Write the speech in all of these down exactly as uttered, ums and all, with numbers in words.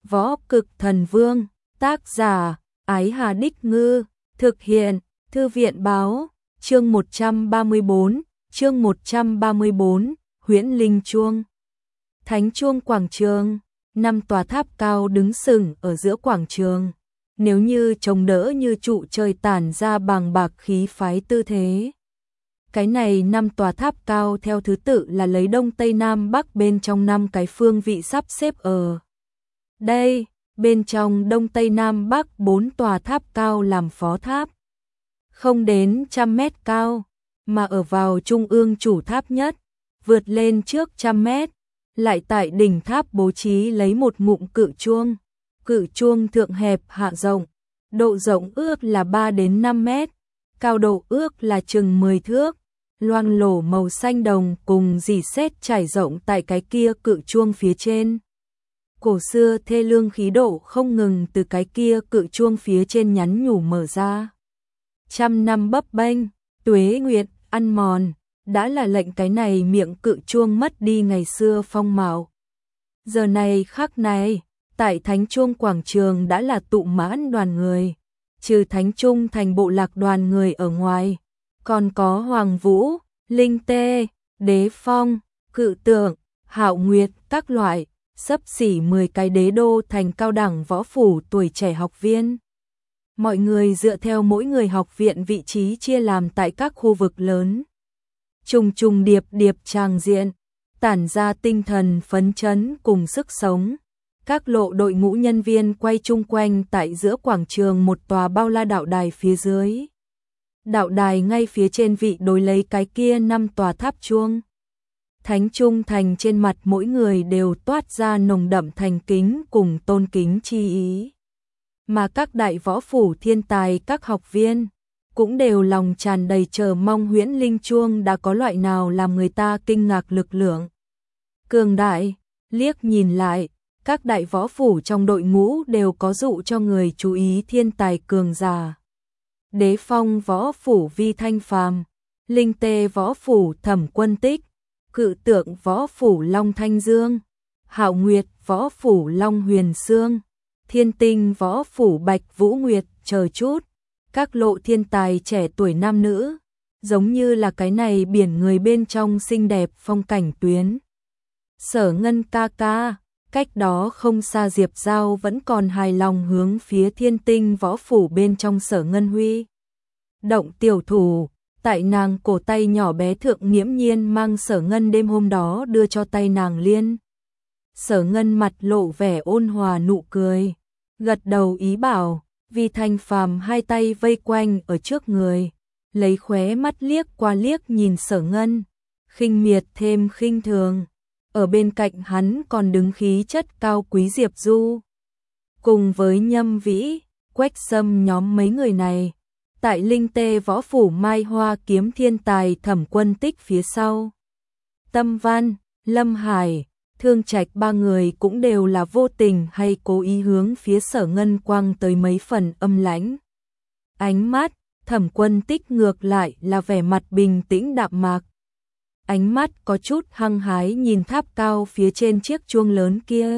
Võ Cực Thần Vương, tác giả, Ái Hà Đích Ngư, thực hiện, Thư viện Báo, chương một trăm ba mươi bốn, chương một trăm ba mươi bốn, Huyễn Linh Chuông. Thánh Chuông Quảng Trường, năm tòa tháp cao đứng sừng ở giữa quảng trường, nếu như chống đỡ như trụ trời tản ra bàng bạc khí phái tư thế. Cái này năm tòa tháp cao theo thứ tự là lấy đông tây nam bắc bên trong năm cái phương vị sắp xếp ở đây, bên trong đông tây nam bắc bốn tòa tháp cao làm phó tháp, không đến trăm mét cao, mà ở vào trung ương chủ tháp nhất, vượt lên trước trăm mét, lại tại đỉnh tháp bố trí lấy một ngụm cự chuông, cự chuông thượng hẹp hạ rộng, độ rộng ước là ba đến năm mét, cao độ ước là chừng mười thước, loang lổ màu xanh đồng cùng rỉ sét trải rộng tại cái kia cự chuông phía trên. Cổ xưa thê lương khí độ không ngừng từ cái kia cự chuông phía trên nhắn nhủ mở ra. Trăm năm bấp bênh, tuế nguyệt, ăn mòn, đã là lệnh cái này miệng cự chuông mất đi ngày xưa phong mạo. Giờ này khắc này, tại Thánh Chuông Quảng Trường đã là tụ mãn đoàn người, trừ Thánh Trung thành bộ lạc đoàn người ở ngoài, còn có Hoàng Vũ, Linh Tê, Đế Phong, Cự Tượng, Hạo Nguyệt các loại, xấp xỉ mười cái đế đô thành cao đẳng võ phủ tuổi trẻ học viên. Mọi người dựa theo mỗi người học viện vị trí chia làm tại các khu vực lớn. Trùng trùng điệp điệp tràng diện, tản ra tinh thần phấn chấn cùng sức sống. Các lộ đội ngũ nhân viên quay chung quanh tại giữa quảng trường một tòa bao la đạo đài phía dưới. Đạo đài ngay phía trên vị đối lấy cái kia năm tòa tháp chuông. Thánh Trung thành trên mặt mỗi người đều toát ra nồng đậm thành kính cùng tôn kính chi ý. Mà các đại võ phủ thiên tài các học viên cũng đều lòng tràn đầy chờ mong Huyễn Linh Chuông đã có loại nào làm người ta kinh ngạc lực lượng. Cường đại, liếc nhìn lại, các đại võ phủ trong đội ngũ đều có dụ cho người chú ý thiên tài cường giả. Đế Phong võ phủ Vi Thanh Phàm, Linh Tê võ phủ Thẩm Quân Tích, Cự Tượng võ phủ Long Thanh Dương, Hạo Nguyệt võ phủ Long Huyền Sương, Thiên Tinh võ phủ Bạch Vũ Nguyệt, chờ chút, các lộ thiên tài trẻ tuổi nam nữ, giống như là cái này biển người bên trong xinh đẹp phong cảnh tuyến. Sở Ngân ca ca, cách đó không xa Diệp Giao vẫn còn hài lòng hướng phía Thiên Tinh võ phủ bên trong Sở Ngân huy động tiểu thủ, tại nàng cổ tay nhỏ bé thượng nghiễm nhiên mang Sở Ngân đêm hôm đó đưa cho tay nàng liên. Sở Ngân mặt lộ vẻ ôn hòa nụ cười, gật đầu ý bảo, Vi Thanh Phàm hai tay vây quanh ở trước người, lấy khóe mắt liếc qua liếc nhìn Sở Ngân, khinh miệt thêm khinh thường. Ở bên cạnh hắn còn đứng khí chất cao quý Diệp Du, cùng với Nhâm Vĩ, Quách Sâm nhóm mấy người này. Tại Linh Tê võ phủ Mai Hoa kiếm thiên tài Thẩm Quân Tích phía sau. Tâm Văn, Lâm Hải, Thương Trạch ba người cũng đều là vô tình hay cố ý hướng phía Sở Ngân quăng tới mấy phần âm lãnh. Ánh mắt, Thẩm Quân Tích ngược lại là vẻ mặt bình tĩnh đạm mạc. Ánh mắt có chút hăng hái nhìn tháp cao phía trên chiếc chuông lớn kia.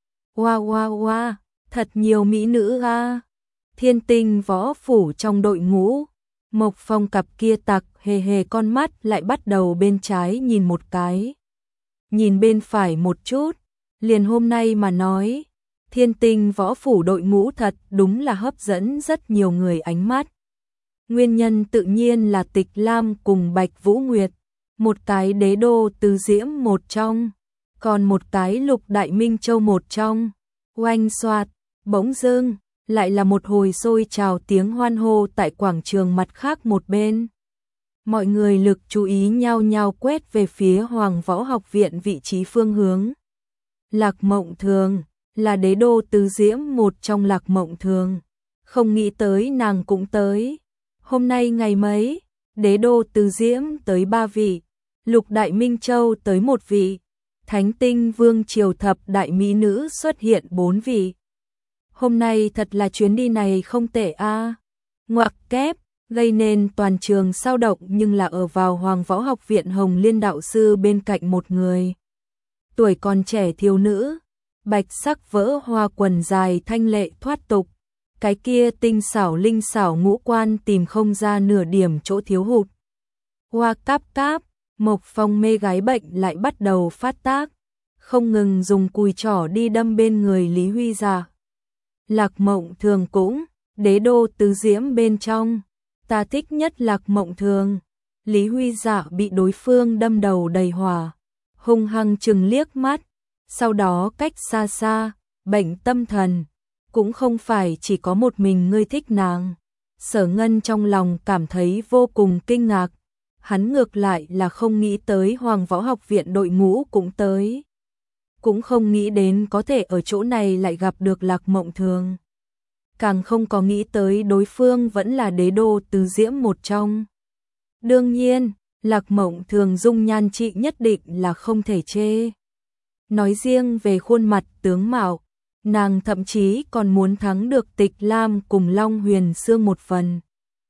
Wow wow wow, thật nhiều mỹ nữ a. Thiên Tinh võ phủ trong đội ngũ, Mộc Phong cặp kia tặc hề hề con mắt lại bắt đầu bên trái nhìn một cái, nhìn bên phải một chút, liền hôm nay mà nói, Thiên Tinh võ phủ đội ngũ thật đúng là hấp dẫn rất nhiều người ánh mắt. Nguyên nhân tự nhiên là Tịch Lam cùng Bạch Vũ Nguyệt, một cái đế đô Tứ Diễm một trong, còn một cái Lục Đại Minh Châu một trong. Oanh xoạt, bỗng dưng lại là một hồi xôi trào tiếng hoan hô tại quảng trường mặt khác một bên. Mọi người lực chú ý nhao nhao quét về phía Hoàng Võ Học viện vị trí phương hướng. Lạc Mộng Thường, là đế đô Tứ Diễm một trong Lạc Mộng Thường. Không nghĩ tới nàng cũng tới. Hôm nay ngày mấy, đế đô Tứ Diễm tới ba vị, Lục Đại Minh Châu tới một vị, Thánh Tinh Vương Triều thập đại mỹ nữ xuất hiện bốn vị. Hôm nay thật là chuyến đi này không tệ a. À. Ngoặc kép, gây nên toàn trường sao động nhưng là ở vào Hoàng Võ Học viện Hồng Liên đạo sư bên cạnh một người. Tuổi còn trẻ thiếu nữ, bạch sắc vỡ hoa quần dài thanh lệ thoát tục, cái kia tinh xảo linh xảo ngũ quan tìm không ra nửa điểm chỗ thiếu hụt. Hoa cáp cáp, Mộc Phong mê gái bệnh lại bắt đầu phát tác, không ngừng dùng cùi trỏ đi đâm bên người Lý Huy Dạ. Lạc Mộng Thường cũng, đế đô tứ diễm bên trong, ta thích nhất Lạc Mộng Thường. Lý Huy Dạ bị đối phương đâm đầu đầy hỏa, hung hăng chừng liếc mắt, sau đó cách xa xa, bệnh tâm thần, cũng không phải chỉ có một mình ngươi thích nàng. Sở Ngân trong lòng cảm thấy vô cùng kinh ngạc, hắn ngược lại là không nghĩ tới Hoàng Võ Học Viện đội ngũ cũng tới. Cũng không nghĩ đến có thể ở chỗ này lại gặp được Lạc Mộng Thường. Càng không có nghĩ tới đối phương vẫn là đế đô tứ diễm một trong. Đương nhiên, Lạc Mộng Thường dung nhan trị nhất định là không thể chê. Nói riêng về khuôn mặt tướng mạo, nàng thậm chí còn muốn thắng được Tịch Lam cùng Long Huyền Sương một phần.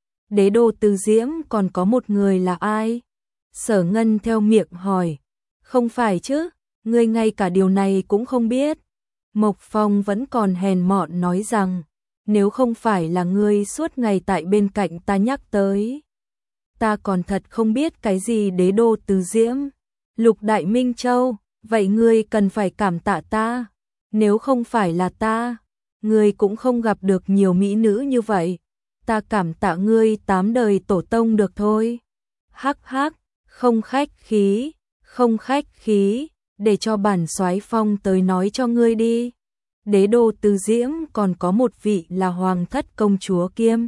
Đế đô tứ diễm còn có một người là ai? Sở Ngân theo miệng hỏi. Không phải chứ, ngươi ngay cả điều này cũng không biết. Mộc Phong vẫn còn hèn mọn nói rằng, nếu không phải là ngươi suốt ngày tại bên cạnh ta nhắc tới, ta còn thật không biết cái gì đế đô tứ diễm. Lục Đại Minh Châu, vậy ngươi cần phải cảm tạ ta. Nếu không phải là ta, ngươi cũng không gặp được nhiều mỹ nữ như vậy. Ta cảm tạ ngươi tám đời tổ tông được thôi. Hắc hắc, không khách khí, không khách khí, để cho bản soái Phong tới nói cho ngươi đi. Đế đô tứ diễm còn có một vị là Hoàng thất công chúa kiêm.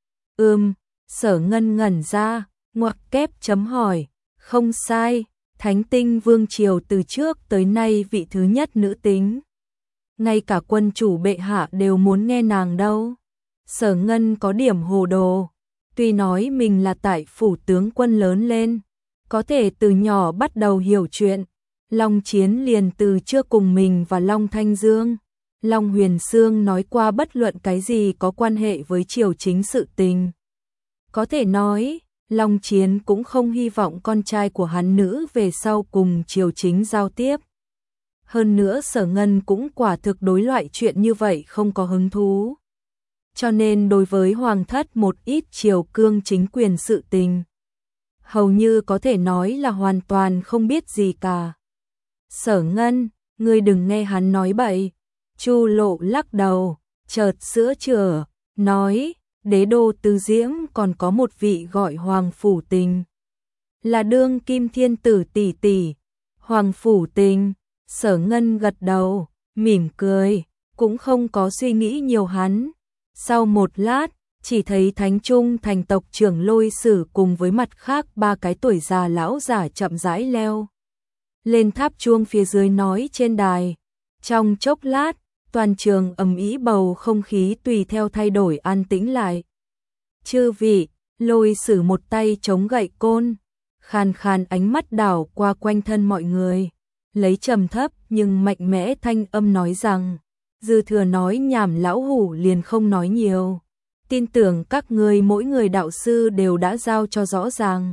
Ừm, Sở Ngân ngẩn ra, ngoặc kép chấm hỏi, không sai, Thánh Tinh Vương Triều từ trước tới nay vị thứ nhất nữ tính. Ngay cả quân chủ bệ hạ đều muốn nghe nàng đâu. Sở Ngân có điểm hồ đồ, tuy nói mình là tại phủ tướng quân lớn lên, có thể từ nhỏ bắt đầu hiểu chuyện. Long Chiến liền từ chưa cùng mình và Long Thanh Dương, Long Huyền Sương nói qua bất luận cái gì có quan hệ với triều chính sự tình. Có thể nói, Long Chiến cũng không hy vọng con trai của hắn nữ về sau cùng triều chính giao tiếp. Hơn nữa Sở Ngân cũng quả thực đối loại chuyện như vậy không có hứng thú. Cho nên đối với Hoàng thất một ít triều cương chính quyền sự tình, hầu như có thể nói là hoàn toàn không biết gì cả. Sở Ngân, ngươi đừng nghe hắn nói bậy. Chu Lộ lắc đầu, chợt sữa chữa, nói, đế đô tứ diễm còn có một vị gọi Hoàng Phủ Tình. Là đương kim thiên tử tỷ tỷ. Hoàng Phủ Tình, Sở Ngân gật đầu, mỉm cười, cũng không có suy nghĩ nhiều hắn. Sau một lát, chỉ thấy Thánh Trung thành tộc trưởng Lôi Sử cùng với mặt khác ba cái tuổi già lão giả chậm rãi leo lên tháp chuông phía dưới nói trên đài. Trong chốc lát, toàn trường ầm ĩ, bầu không khí tùy theo thay đổi an tĩnh lại. Chư vị, Lôi Sử một tay chống gậy côn, khàn khàn ánh mắt đảo qua quanh thân mọi người, lấy trầm thấp nhưng mạnh mẽ thanh âm nói rằng, dư thừa nói nhảm lão hủ liền không nói nhiều. Tin tưởng các ngươi mỗi người đạo sư đều đã giao cho rõ ràng.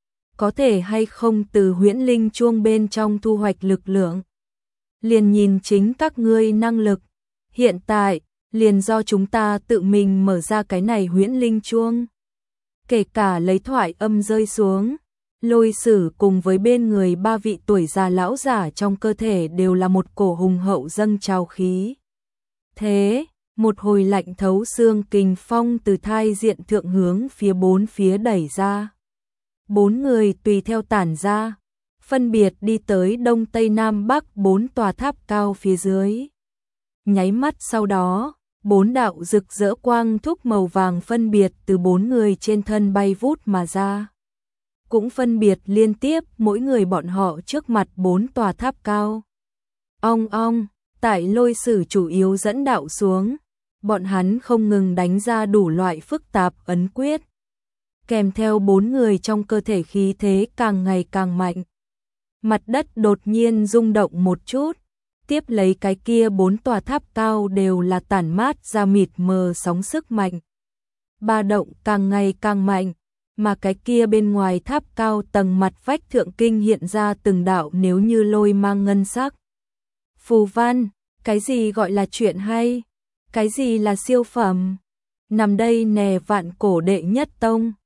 Có thể hay không từ huyễn linh chuông bên trong thu hoạch lực lượng, liền nhìn chính các ngươi năng lực. Hiện tại, liền do chúng ta tự mình mở ra cái này huyễn linh chuông. Kể cả lấy thoại âm rơi xuống, Lôi Sử cùng với bên người ba vị tuổi già lão giả trong cơ thể đều là một cổ hùng hậu dâng trào khí. Thế, một hồi lạnh thấu xương kình phong từ thai diện thượng hướng phía bốn phía đẩy ra. Bốn người tùy theo tản ra, phân biệt đi tới đông tây nam bắc bốn tòa tháp cao phía dưới. Nháy mắt sau đó, bốn đạo rực rỡ quang thúc màu vàng phân biệt từ bốn người trên thân bay vút mà ra. Cũng phân biệt liên tiếp mỗi người bọn họ trước mặt bốn tòa tháp cao. Ong ong, tại Lôi Sử chủ yếu dẫn đạo xuống, bọn hắn không ngừng đánh ra đủ loại phức tạp ấn quyết. Kèm theo bốn người trong cơ thể khí thế càng ngày càng mạnh. Mặt đất đột nhiên rung động một chút, tiếp lấy cái kia bốn tòa tháp cao đều là tản mát ra mịt mờ sóng sức mạnh. Ba động càng ngày càng mạnh, mà cái kia bên ngoài tháp cao tầng mặt vách thượng kinh hiện ra từng đạo nếu như lôi mang ngân sắc. Phù văn, Cái gì gọi là chuyện hay? Cái gì là siêu phẩm? Nằm đây nè vạn cổ đệ nhất tông.